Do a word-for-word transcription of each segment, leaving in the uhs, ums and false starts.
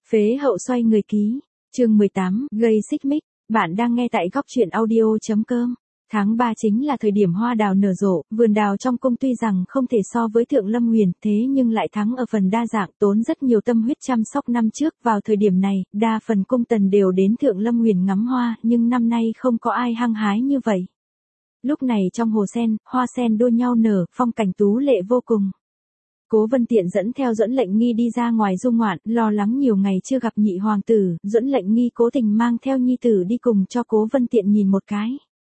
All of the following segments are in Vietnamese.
Phế hậu xoay người ký, chương mười tám, gây xích mích, bạn đang nghe tại góc truyện audio.com. Tháng ba chính là thời điểm hoa đào nở rộ, vườn đào trong cung tuy rằng không thể so với Thượng Lâm Huyền, thế nhưng lại thắng ở phần đa dạng, tốn rất nhiều tâm huyết chăm sóc. Năm trước vào thời điểm này, đa phần cung tần đều đến Thượng Lâm Huyền ngắm hoa, nhưng năm nay không có ai hăng hái như vậy. Lúc này trong hồ sen, hoa sen đua nhau nở, phong cảnh tú lệ vô cùng. Cố Vân Tiện dẫn theo Duẫn Lệnh Nghi đi ra ngoài du ngoạn, lo lắng nhiều ngày chưa gặp nhị hoàng tử, Duẫn Lệnh Nghi cố tình mang theo nhi tử đi cùng cho Cố Vân Tiện nhìn một cái.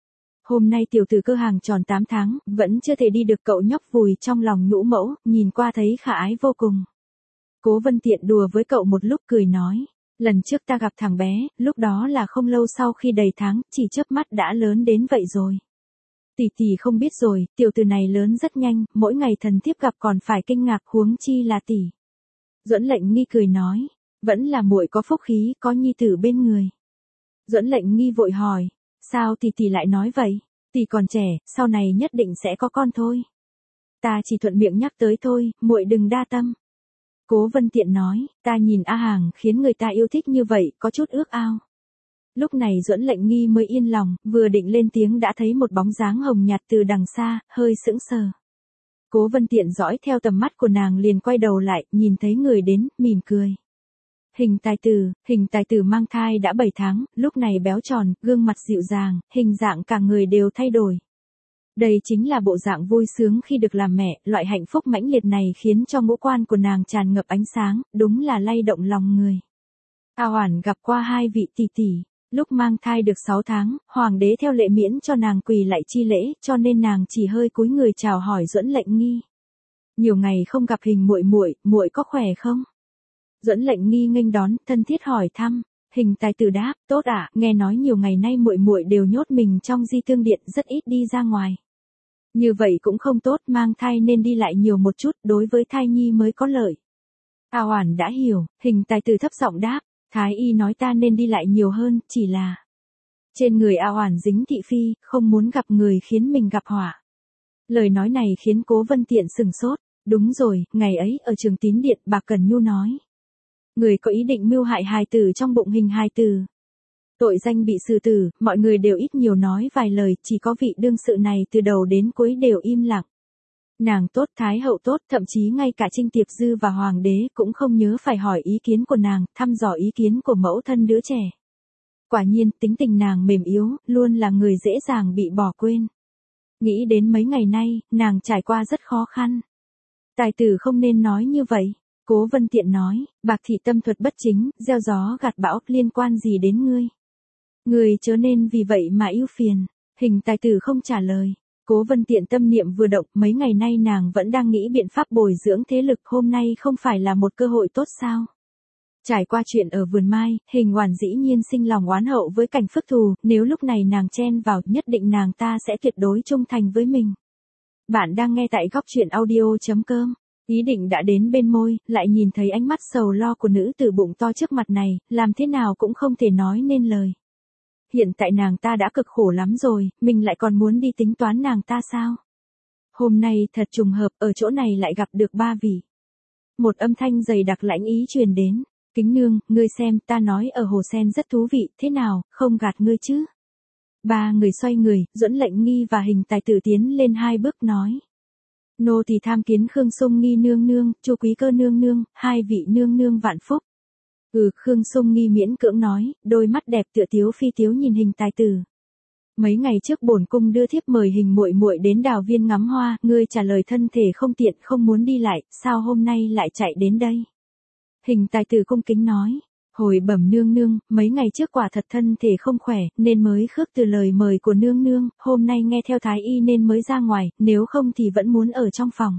Hôm nay tiểu tử Cơ Hàng tròn tám tháng, vẫn chưa thể đi được, cậu nhóc vùi trong lòng nhũ mẫu, nhìn qua thấy khả ái vô cùng. Cố Vân Tiện đùa với cậu một lúc cười nói, lần trước ta gặp thằng bé, lúc đó là không lâu sau khi đầy tháng, chỉ chớp mắt đã lớn đến vậy rồi. Tỷ tỷ không biết rồi, tiểu tử này lớn rất nhanh, mỗi ngày thần thiếp gặp còn phải kinh ngạc, huống chi là tỷ. Duẫn Lệnh Nghi cười nói, vẫn là muội có phúc khí, có nhi tử bên người. Duẫn Lệnh Nghi vội hỏi, sao tỷ tỷ lại nói vậy? Tỷ còn trẻ, sau này nhất định sẽ có con thôi. Ta chỉ thuận miệng nhắc tới thôi, muội đừng đa tâm. Cố Vân Tiện nói, ta nhìn A Hàng khiến người ta yêu thích như vậy, có chút ước ao. Lúc này Duẫn Lệnh Nghi mới yên lòng, vừa định lên tiếng đã thấy một bóng dáng hồng nhạt từ đằng xa, hơi sững sờ. Cố Vân Tiện dõi theo tầm mắt của nàng liền quay đầu lại, nhìn thấy người đến, mỉm cười. Hình Tài Tử, Hình Tài Tử mang thai đã bảy tháng, lúc này béo tròn, gương mặt dịu dàng, hình dạng cả người đều thay đổi. Đây chính là bộ dạng vui sướng khi được làm mẹ, loại hạnh phúc mãnh liệt này khiến cho ngũ quan của nàng tràn ngập ánh sáng, đúng là lay động lòng người. A Hoản gặp qua hai vị tỷ tỷ. Lúc mang thai được sáu tháng, hoàng đế theo lệ miễn cho nàng quỳ lại chi lễ, cho nên nàng chỉ hơi cúi người chào hỏi Duẫn Lệnh Nghi. Nhiều ngày không gặp Hình muội muội, muội có khỏe không? Duẫn Lệnh Nghi nghênh đón, thân thiết hỏi thăm. Hình Tài Tử đáp, tốt ạ, à, nghe nói nhiều ngày nay muội muội đều nhốt mình trong di tương điện, rất ít đi ra ngoài. Như vậy cũng không tốt, mang thai nên đi lại nhiều một chút, đối với thai nhi mới có lợi. A Hoản đã hiểu, Hình Tài Tử thấp giọng đáp. Thái y nói ta nên đi lại nhiều hơn, chỉ là trên người A Hoản dính thị phi, không muốn gặp người khiến mình gặp họa. Lời nói này khiến Cố Vân Tiện sừng sốt, đúng rồi, ngày ấy ở Trường Tín Điện bà Cần Nhu nói. Người có ý định mưu hại hài tử trong bụng Hình hài tử. Tội danh bị xử tử, mọi người đều ít nhiều nói vài lời, chỉ có vị đương sự này từ đầu đến cuối đều im lặng. Nàng tốt, Thái hậu tốt, thậm chí ngay cả Trinh Tiệp Dư và Hoàng đế cũng không nhớ phải hỏi ý kiến của nàng, thăm dò ý kiến của mẫu thân đứa trẻ. Quả nhiên, tính tình nàng mềm yếu, luôn là người dễ dàng bị bỏ quên. Nghĩ đến mấy ngày nay, nàng trải qua rất khó khăn. Tài tử không nên nói như vậy. Cố Vân Tiện nói, bạc thị tâm thuật bất chính, gieo gió gặt bão, liên quan gì đến ngươi? Ngươi chớ nên vì vậy mà ưu phiền. Hình Tài Tử không trả lời. Cố Vân Tiện tâm niệm vừa động, mấy ngày nay nàng vẫn đang nghĩ biện pháp bồi dưỡng thế lực, hôm nay không phải là một cơ hội tốt sao? Trải qua chuyện ở vườn mai, Hình Oản dĩ nhiên sinh lòng oán hậu với Cảnh Phước Thù, nếu lúc này nàng chen vào, nhất định nàng ta sẽ tuyệt đối trung thành với mình. Bạn đang nghe tại góc truyện audio.com. Ý định đã đến bên môi, lại nhìn thấy ánh mắt sầu lo của nữ tử bụng to trước mặt này, làm thế nào cũng không thể nói nên lời. Hiện tại nàng ta đã cực khổ lắm rồi, mình lại còn muốn đi tính toán nàng ta sao? Hôm nay thật trùng hợp, ở chỗ này lại gặp được ba vị. Một âm thanh dày đặc lãnh ý truyền đến. Kính nương, ngươi xem, ta nói ở hồ sen rất thú vị, thế nào, không gạt ngươi chứ? Ba người xoay người, Duẫn Lệnh Nghi và Hình Tài Tử tiến lên hai bước nói. Nô thì tham kiến Khương Sung Nghi nương nương, Chu Quý Cơ nương nương, hai vị nương nương vạn phúc. Ừ, Khương Sung Nghi miễn cưỡng nói, đôi mắt đẹp tựa tiếu phi tiếu nhìn Hình Tài Tử. Mấy ngày trước bổn cung đưa thiếp mời Hình muội muội đến đào viên ngắm hoa, ngươi trả lời thân thể không tiện, không muốn đi lại, sao hôm nay lại chạy đến đây? Hình Tài Tử cung kính nói, hồi bẩm nương nương, mấy ngày trước quả thật thân thể không khỏe, nên mới khước từ lời mời của nương nương, hôm nay nghe theo thái y nên mới ra ngoài, nếu không thì vẫn muốn ở trong phòng.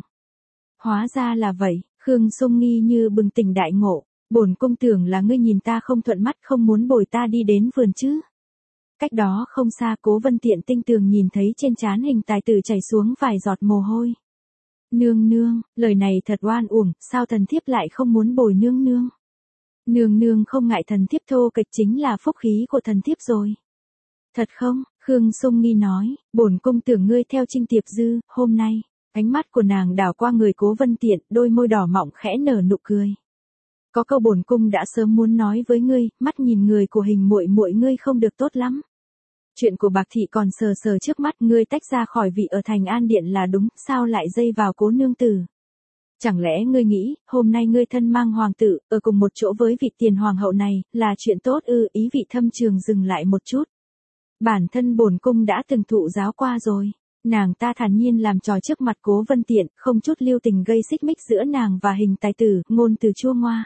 Hóa ra là vậy, Khương Sung Nghi như bừng tỉnh đại ngộ. Bổn cung tưởng là ngươi nhìn ta không thuận mắt, không muốn bồi ta đi đến vườn chứ. Cách đó không xa, Cố Vân Tiện tinh tường nhìn thấy trên trán Hình Tài Tử chảy xuống vài giọt mồ hôi. Nương nương, lời này thật oan uổng, sao thần thiếp lại không muốn bồi nương nương? Nương nương không ngại thần thiếp thô kịch chính là phúc khí của thần thiếp rồi. Thật không? Khương Sung Nghi nói, bổn cung tưởng ngươi theo Trinh Tiệp Dư, hôm nay. Ánh mắt của nàng đảo qua người Cố Vân Tiện, đôi môi đỏ mọng khẽ nở nụ cười. Có câu bổn cung đã sớm muốn nói với ngươi, mắt nhìn người của hình muội muội ngươi không được tốt lắm. Chuyện của Bạc thị còn sờ sờ trước mắt, ngươi tách ra khỏi vị ở Thành An Điện là đúng, sao lại dây vào Cố nương tử? Chẳng lẽ ngươi nghĩ, hôm nay ngươi thân mang hoàng tử, ở cùng một chỗ với vị tiền hoàng hậu này, là chuyện tốt ư? Ý vị thâm trường dừng lại một chút. Bản thân bổn cung đã từng thụ giáo qua rồi. Nàng ta thản nhiên làm trò trước mặt Cố Vân Tiện, không chút lưu tình gây xích mích giữa nàng và hình tài tử, ngôn từ chua ngoa.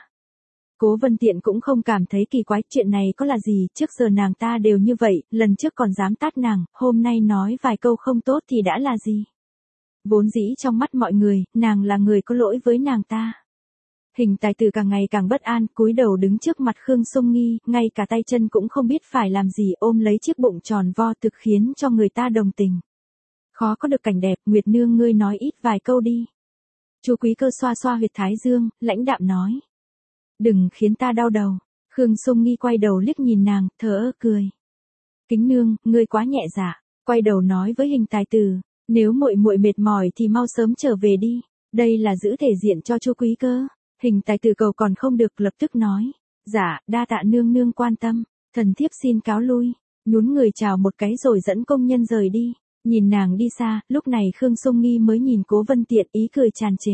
Cố Vân Tiện cũng không cảm thấy kỳ quái, chuyện này có là gì, trước giờ nàng ta đều như vậy, lần trước còn dám tát nàng, hôm nay nói vài câu không tốt thì đã là gì. Vốn dĩ trong mắt mọi người, nàng là người có lỗi với nàng ta. Hình tài tử càng ngày càng bất an, cúi đầu đứng trước mặt Khương Sung Nghi, ngay cả tay chân cũng không biết phải làm gì, ôm lấy chiếc bụng tròn vo thực khiến cho người ta đồng tình. Khó có được cảnh đẹp, Nguyệt nương ngươi nói ít vài câu đi. Chu Quý Cơ xoa xoa huyệt thái dương, lãnh đạm nói. Đừng khiến ta đau đầu. Khương Sung Nghi quay đầu liếc nhìn nàng, thở ơ cười. Kính nương, ngươi quá nhẹ dạ. Quay đầu nói với hình tài tử, nếu muội muội mệt mỏi thì mau sớm trở về đi. Đây là giữ thể diện cho Chu Quý Cơ. Hình tài tử cầu còn không được, lập tức nói. Dạ, đa tạ nương nương quan tâm. Thần thiếp xin cáo lui. Nhún người chào một cái rồi dẫn công nhân rời đi. Nhìn nàng đi xa, lúc này Khương Sung Nghi mới nhìn Cố Vân Tiện, ý cười tràn trề.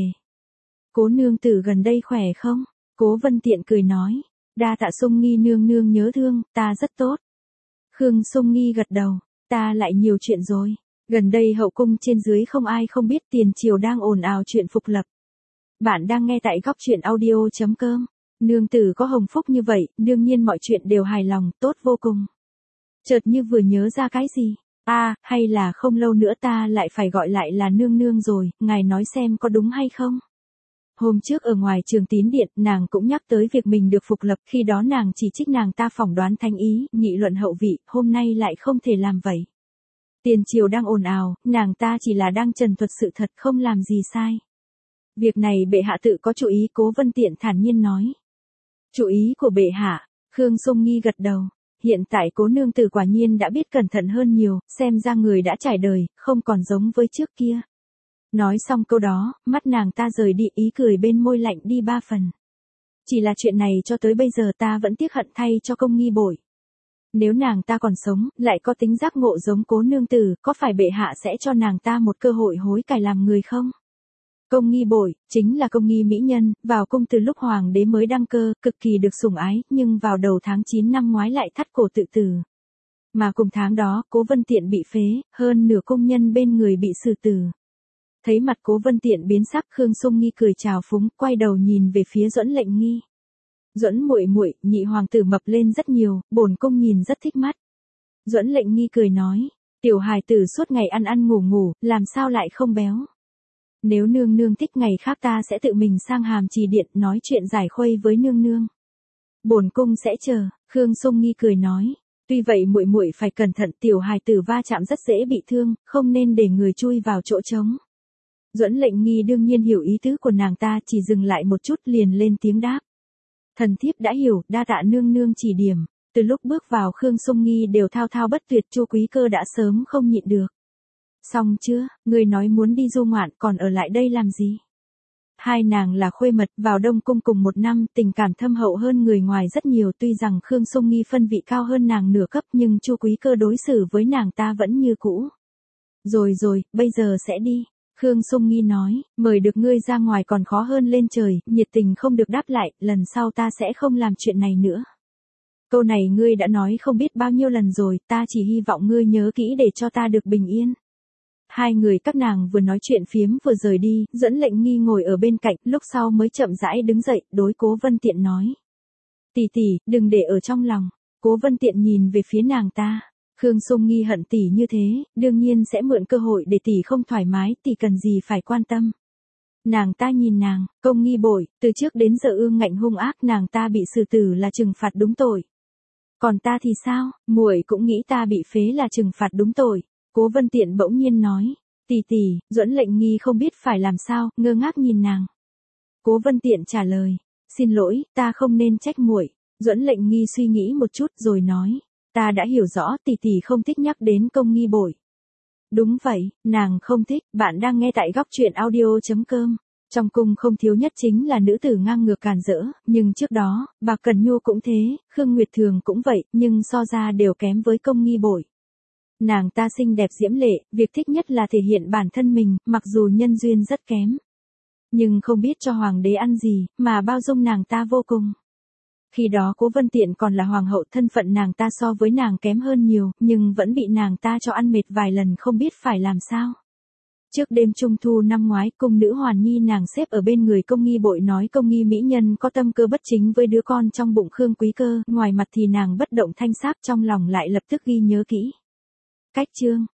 Cố nương tử gần đây khỏe không? Cố Vân Tiện cười nói. Đa tạ Sung Nghi nương nương nhớ thương, ta rất tốt. Khương Sung Nghi gật đầu. Ta lại nhiều chuyện rồi. Gần đây hậu cung trên dưới không ai không biết, tiền triều đang ồn ào chuyện phục lập. Bạn đang nghe tại góc truyện audio chấm com. Nương tử có hồng phúc như vậy, đương nhiên mọi chuyện đều hài lòng, tốt vô cùng. Chợt như vừa nhớ ra cái gì. À, hay là không lâu nữa ta lại phải gọi lại là nương nương rồi, ngài nói xem có đúng hay không? Hôm trước ở ngoài Trường Tín Điện, nàng cũng nhắc tới việc mình được phục lập, khi đó nàng chỉ trích nàng ta phỏng đoán thánh ý, nghị luận hậu vị, hôm nay lại không thể làm vậy. Tiền triều đang ồn ào, nàng ta chỉ là đang trần thuật sự thật, không làm gì sai. Việc này bệ hạ tự có chủ ý, Cố Vân Tiện thản nhiên nói. Chủ ý của bệ hạ, Khương Sung Nghi gật đầu. Hiện tại Cố nương tử quả nhiên đã biết cẩn thận hơn nhiều, xem ra người đã trải đời, không còn giống với trước kia. Nói xong câu đó, mắt nàng ta rời đi, ý cười bên môi lạnh đi ba phần. Chỉ là chuyện này cho tới bây giờ ta vẫn tiếc hận thay cho Công Nghi Bội. Nếu nàng ta còn sống, lại có tính giác ngộ giống Cố nương tử, có phải bệ hạ sẽ cho nàng ta một cơ hội hối cải làm người không? Công Nghi Bội, chính là Công Nghi mỹ nhân, vào cung từ lúc hoàng đế mới đăng cơ, cực kỳ được sủng ái, nhưng vào đầu tháng chín năm ngoái lại thắt cổ tự tử. Mà cùng tháng đó, Cố Vân Tiện bị phế, hơn nửa công nhân bên người bị xử tử. Thấy mặt Cố Vân Tiện biến sắc, Khương Sung Nghi cười chào phúng, quay đầu nhìn về phía Duẫn Lệnh Nghi. Duẫn muội muội, nhị hoàng tử mập lên rất nhiều, bổn cung nhìn rất thích mắt. Duẫn Lệnh Nghi cười nói, tiểu hài tử suốt ngày ăn ăn ngủ ngủ, làm sao lại không béo? Nếu nương nương thích ngày khác ta sẽ tự mình sang Hàm Trì Điện nói chuyện giải khuây với nương nương. Bổn cung sẽ chờ. Khương Sung Nghi cười nói, tuy vậy muội muội phải cẩn thận, tiểu hài tử va chạm rất dễ bị thương, không nên để người chui vào chỗ trống. Duẫn Lệnh Nghi đương nhiên hiểu ý tứ của nàng ta, chỉ dừng lại một chút liền lên tiếng đáp. Thần thiếp đã hiểu, đa tạ nương nương chỉ điểm. Từ lúc bước vào Khương Sung Nghi đều thao thao bất tuyệt, Chu Quý Cơ đã sớm không nhịn được. Xong chưa, người nói muốn đi du ngoạn, còn ở lại đây làm gì? Hai nàng là khuê mật, vào Đông Cung cùng một năm, tình cảm thâm hậu hơn người ngoài rất nhiều, tuy rằng Khương Sung Nghi phân vị cao hơn nàng nửa cấp nhưng Chu Quý Cơ đối xử với nàng ta vẫn như cũ. Rồi rồi, bây giờ sẽ đi. Khương Sung Nghi nói, mời được ngươi ra ngoài còn khó hơn lên trời, nhiệt tình không được đáp lại, lần sau ta sẽ không làm chuyện này nữa. Câu này ngươi đã nói không biết bao nhiêu lần rồi, ta chỉ hy vọng ngươi nhớ kỹ để cho ta được bình yên. Hai người các nàng vừa nói chuyện phiếm vừa rời đi, Duẫn Lệnh Nghi ngồi ở bên cạnh, lúc sau mới chậm rãi đứng dậy, đối Cố Vân Tiện nói. Tỷ tỷ, đừng để ở trong lòng. Cố Vân Tiện nhìn về phía nàng ta. Khương Sung Nghi hận tỷ như thế, đương nhiên sẽ mượn cơ hội để tỷ không thoải mái, tỷ cần gì phải quan tâm. Nàng ta nhìn nàng, Công Nghi Bội, từ trước đến giờ ương ngạnh hung ác, nàng ta bị xử tử là trừng phạt đúng tội. Còn ta thì sao, muội cũng nghĩ ta bị phế là trừng phạt đúng tội. Cố Vân Tiện bỗng nhiên nói, tỷ tỷ, Duẫn Lệnh Nghi không biết phải làm sao, ngơ ngác nhìn nàng. Cố Vân Tiện trả lời, xin lỗi, ta không nên trách muội. Duẫn Lệnh Nghi suy nghĩ một chút rồi nói, ta đã hiểu rõ, tỷ tỷ không thích nhắc đến Công Nghi Bội. Đúng vậy, nàng không thích. Bạn đang nghe tại góc truyện audio chấm com. Trong cung không thiếu nhất chính là nữ tử ngang ngược càn rỡ, nhưng trước đó, bà Cần Nhu cũng thế, Khương Nguyệt Thường cũng vậy, nhưng so ra đều kém với Công Nghi Bội. Nàng ta xinh đẹp diễm lệ, việc thích nhất là thể hiện bản thân mình, mặc dù nhân duyên rất kém. Nhưng không biết cho hoàng đế ăn gì, mà bao dung nàng ta vô cùng. Khi đó Cố Vân Tiện còn là hoàng hậu, thân phận nàng ta so với nàng kém hơn nhiều, nhưng vẫn bị nàng ta cho ăn mệt vài lần không biết phải làm sao. Trước đêm trung thu năm ngoái, cung nữ Hoàn Nhi nàng xếp ở bên người Công Nghi Bội nói Công Nghi mỹ nhân có tâm cơ bất chính với đứa con trong bụng Khương Quý Cơ, ngoài mặt thì nàng bất động thanh sắc, trong lòng lại lập tức ghi nhớ kỹ. Cách chương